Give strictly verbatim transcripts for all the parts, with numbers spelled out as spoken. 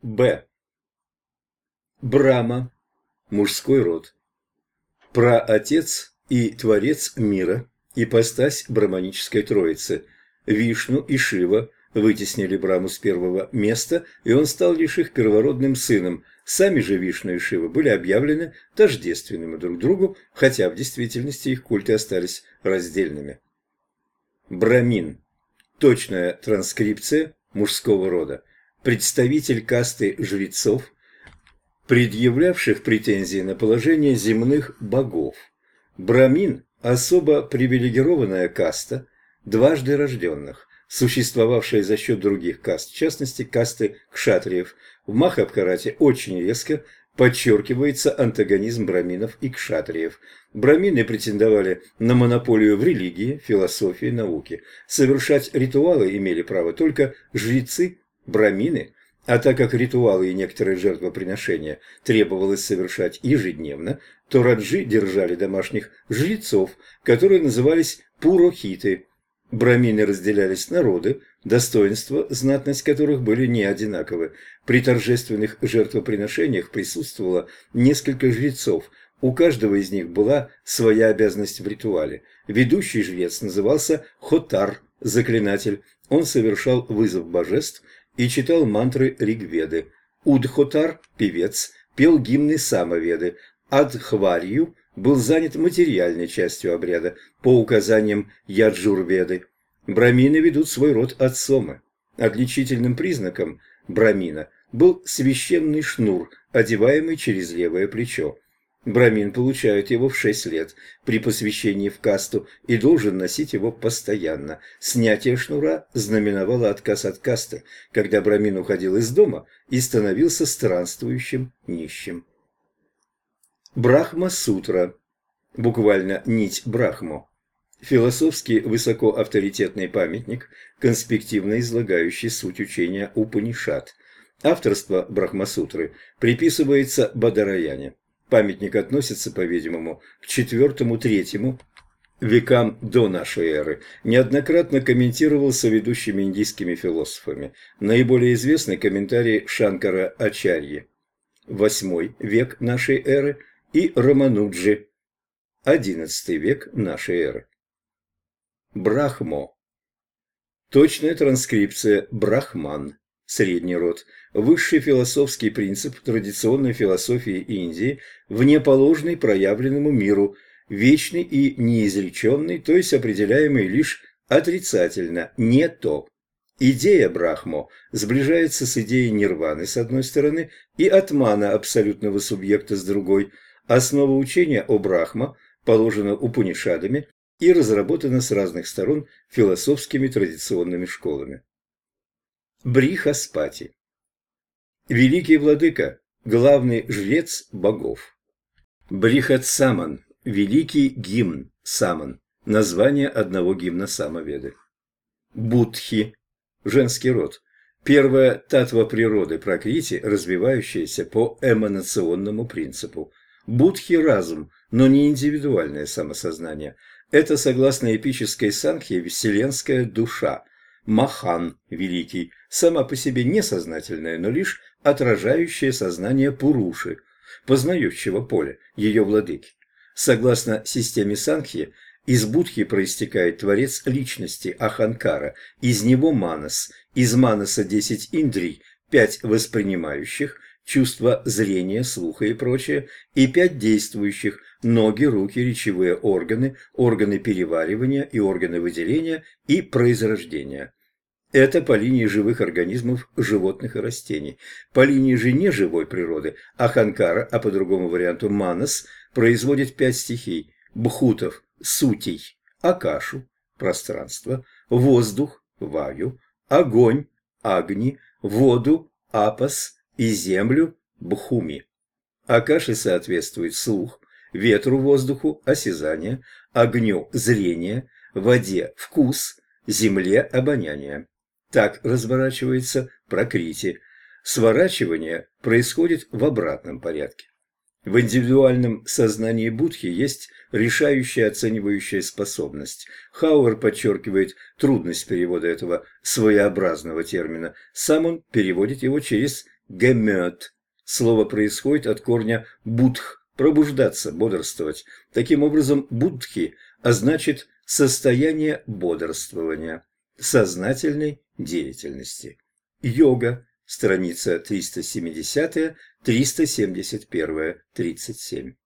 Б. Брама, мужской род. Праотец и творец мира, ипостась браманической троицы. Вишну и Шива вытеснили Браму с первого места, и он стал лишь их первородным сыном. Сами же Вишну и Шива были объявлены тождественными друг другу, хотя в действительности их культы остались раздельными. Брамин. Точная транскрипция мужского рода. Представитель касты жрецов, предъявлявших претензии на положение земных богов. Брамин – особо привилегированная каста дважды рожденных, существовавшая за счет других каст, в частности касты кшатриев. В Махабхарате очень резко подчеркивается антагонизм браминов и кшатриев. Брамины претендовали на монополию в религии, философии, науке. Совершать ритуалы имели право только жрецы, брамины, а так как ритуалы и некоторые жертвоприношения требовалось совершать ежедневно, то раджи держали домашних жрецов, которые назывались пурохиты. Брамины разделялись на роды, достоинства, знатность которых были не одинаковы. При торжественных жертвоприношениях присутствовало несколько жрецов, у каждого из них была своя обязанность в ритуале. Ведущий жрец назывался хотар, заклинатель, он совершал вызов божеств и читал мантры Ригведы. Удхотар, певец, пел гимны Самоведы. Адхварью был занят материальной частью обряда по указаниям Яджурведы. Брамины ведут свой род от Сомы. Отличительным признаком брамина был священный шнур, одеваемый через левое плечо. Брамин получает его в шесть лет при посвящении в касту и должен носить его постоянно. Снятие шнура знаменовало отказ от касты, когда брамин уходил из дома и становился странствующим нищим. Брахма-сутра, буквально «нить Брахмо», философски высокоавторитетный памятник, конспективно излагающий суть учения Упанишад. Авторство Брахма-сутры приписывается Бадараяне. Памятник относится, по-видимому, к четвёртому-третьему векам до нашей эры. Неоднократно комментировался ведущими индийскими философами. Наиболее известный комментарий Шанкара Ачарьи, восьмой век нашей эры, и Рамануджи, одиннадцатый век нашей эры. Брахмо. Точная транскрипция брахман, средний род, высший философский принцип традиционной философии Индии, внеположный проявленному миру, вечный и неизреченный, то есть определяемый лишь отрицательно, не то. Идея Брахмо сближается с идеей нирваны с одной стороны и атмана абсолютного субъекта с другой. Основа учения о Брахма положена Упанишадами и разработана с разных сторон философскими традиционными школами. Брихаспати. Великий владыка, главный жрец богов. Брихат-саман, великий гимн саман, название одного гимна Самоведы. Будхи, женский род, первая татва природы Пракрити, развивающаяся по эманационному принципу. Будхи – разум, но не индивидуальное самосознание. Это, согласно эпической санхье, вселенская душа. Махан – великий, сама по себе несознательная, но лишь отражающее сознание Пуруши, познающего поля, ее владыки. Согласно системе санхьи, из Будхи проистекает творец личности Аханкара, из него Манас, из Манаса десять индрий, пять воспринимающих, чувства зрения, слуха и прочее, и пять действующих – ноги, руки, речевые органы, органы переваривания и органы выделения и произрождения. Это по линии живых организмов, животных и растений. По линии же неживой природы Аханкара, а по другому варианту Манас, производит пять стихий – бхутов, сутей, акашу, пространство, воздух, ваю, огонь, агни, воду, апас и землю, бхуми. Акаши соответствует слух, ветру, воздуху, осязание, огню, зрение, воде, вкус, земле, обоняние. Так разворачивается Пракрити. Сворачивание происходит в обратном порядке. В индивидуальном сознании Будхи есть решающая оценивающая способность. Хауэр подчеркивает трудность перевода этого своеобразного термина. Сам он переводит его через гемет. Слово происходит от корня будх – пробуждаться, бодрствовать. Таким образом, будхи означает состояние бодрствования, сознательной деятельности. Йога, страница триста семидесятая, триста семьдесят первая, тридцать семь.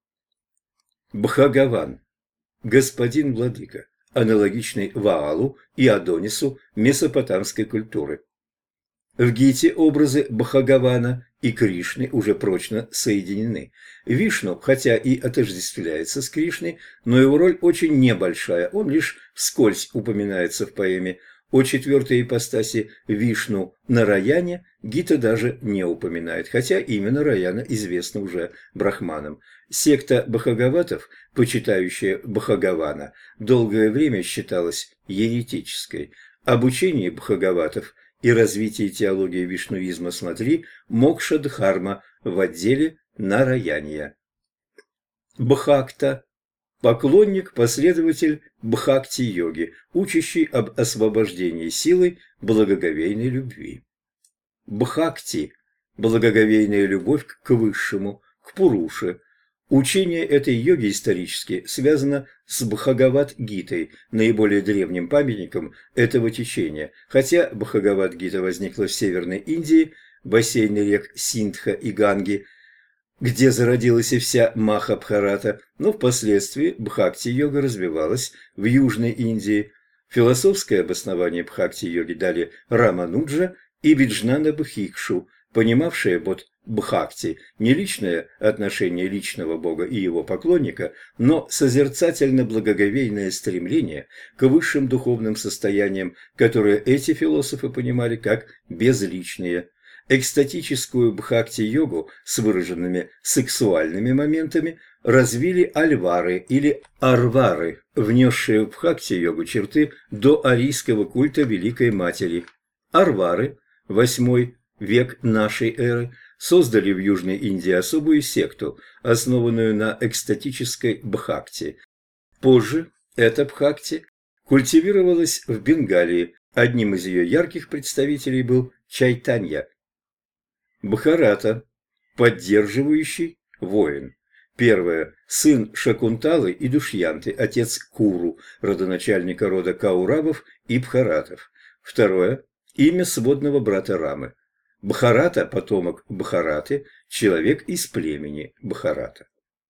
Бхагаван – господин владыка, аналогичный Ваалу и Адонису месопотамской культуры. В Гите образы Бхагавана и Кришны уже прочно соединены. Вишну, хотя и отождествляется с Кришной, но его роль очень небольшая, он лишь вскользь упоминается в поэме. О четвертой ипостаси Вишну Нараяне Гита даже не упоминает, хотя имя Нараяна известно уже брахманам. Секта бхагаватов, почитающая Бхагавана, долгое время считалась еретической. Об учении бхагаватов и развитии теологии вишнуизма смотри Мокша-дхарма в отделе Нараяния. Бхакта – поклонник, последователь бхакти-йоги, учащий об освобождении силой благоговейной любви. Бхакти – благоговейная любовь к высшему, к Пуруше. Учение этой йоги исторически связано с Бхагават-гитой, наиболее древним памятником этого течения. Хотя Бхагават-гита возникла в Северной Индии, бассейне рек Синдха и Ганги, где зародилась и вся Махабхарата, но впоследствии Бхакти-йога развивалась в Южной Индии. Философское обоснование Бхакти-йоги дали Рамануджа и Виджнана Бхикшу, понимавшие под Бхакти не личное отношение личного бога и его поклонника, но созерцательно-благоговейное стремление к высшим духовным состояниям, которые эти философы понимали как безличные. Экстатическую бхакти-йогу с выраженными сексуальными моментами развили альвары или арвары, внесшие в бхакти-йогу черты доарийского культа Великой Матери. Арвары, восьмой век нашей эры, создали в Южной Индии особую секту, основанную на экстатической бхакти. Позже эта бхакти культивировалась в Бенгалии, одним из ее ярких представителей был Чайтанья. Бхарата – поддерживающий воин. Первое – сын Шакунталы и Душьянты, отец Куру, родоначальника рода Кауравов и Бхаратов. Второе – имя сводного брата Рамы. Бхарата – потомок Бхараты, человек из племени Бхарата.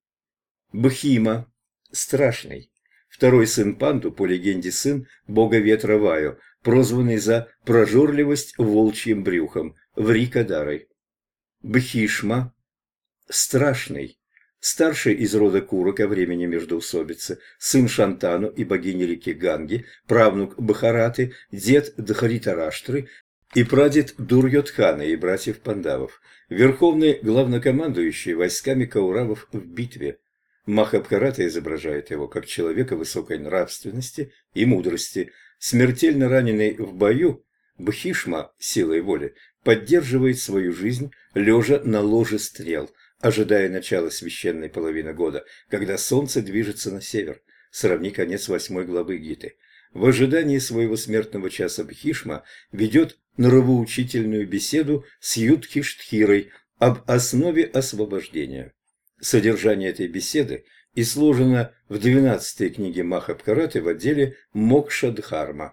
Бхима – страшный. Второй сын Панду, по легенде сын бога ветра Ваю, прозванный за прожорливость волчьим брюхом, Врикадарой. Бхишма – страшный. Старший из рода Кура ко времени междоусобицы, сын Шантану и богини реки Ганги, правнук Бхараты, дед Дхаритараштры и прадед Дурьодхана и братьев Пандавов, верховный главнокомандующий войсками Кауравов в битве. Махабхарата изображает его как человека высокой нравственности и мудрости. Смертельно раненый в бою, Бхишма, силой воли, поддерживает свою жизнь, лежа на ложе стрел, ожидая начала священной половины года, когда солнце движется на север. Сравни конец восьмой главы Гиты. В ожидании своего смертного часа Бхишма ведет нравоучительную беседу с Юдхиштхирой об основе освобождения. Содержание этой беседы изложено в двенадцатой книге Махабхараты в отделе Мокша-дхарма.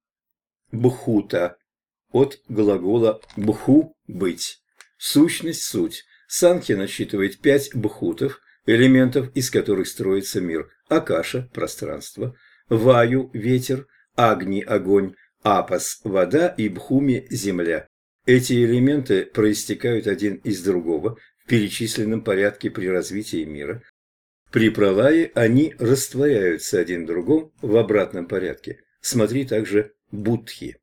Бхута от глагола бху – быть. Сущность – суть. Санхья насчитывает пять бхутов, элементов, из которых строится мир. Акаша – пространство, Ваю – ветер, Агни – огонь, Апас – вода и Бхуми – земля. Эти элементы проистекают один из другого в перечисленном порядке при развитии мира. При пралае они растворяются один в другом в обратном порядке. Смотри также Будхи.